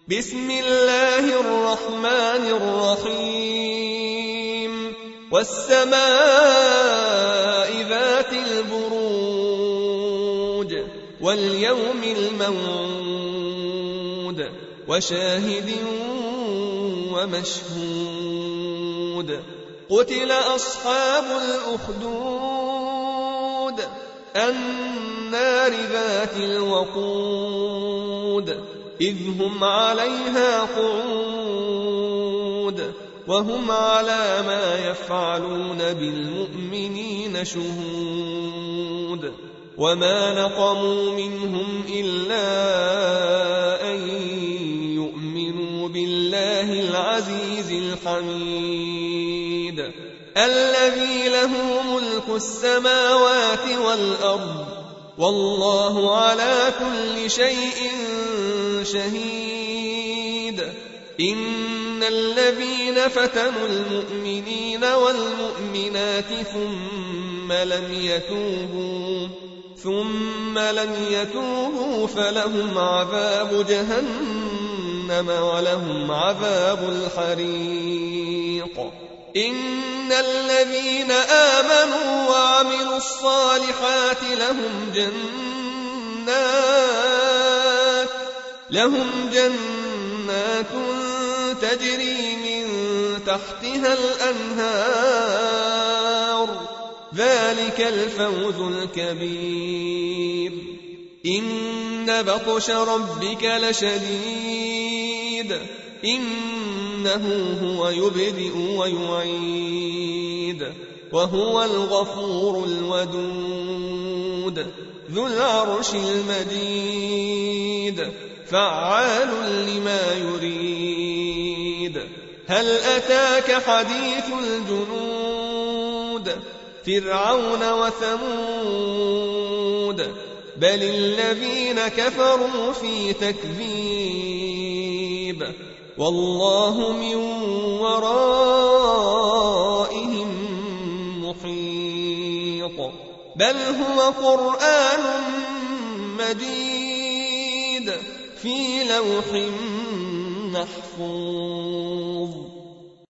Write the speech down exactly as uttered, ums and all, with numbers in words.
بسم الله الرحمن الرحيم والسماء ذات البروج واليوم الموعود وشاهد ومشهود قتل أصحاب الأخدود النار ذات الوقود إذ هم عليها قعود وهم على ما يفعلون بالمؤمنين شهود وما نقموا منهم إلا أن يؤمنوا بالله العزيز الحميد الذي له ملك السماوات والأرض والله على كل شيء شهيد إن الذين فتنوا المؤمنين والمؤمنات ثم لم يتوبوا ثم لم يتوبوا فلهم عذاب جهنم ولهم عذاب الحريق إن الذين آمنوا وعملوا الصالحات لهم جنات لهم جنات تجري من تحتها الأنهار ذلك الفوز الكبير إن بطش ربك لشديد إنه هو يبدئ ويعيد وهو الغفور الودود ذو العرش المجيد فعال لما يريد هل أتاك حديث الجنود فرعون وثمود بل الذين كفروا في تكذيب والله من ورائهم محيط بل هو قرآن مجيد في لوح محفوظ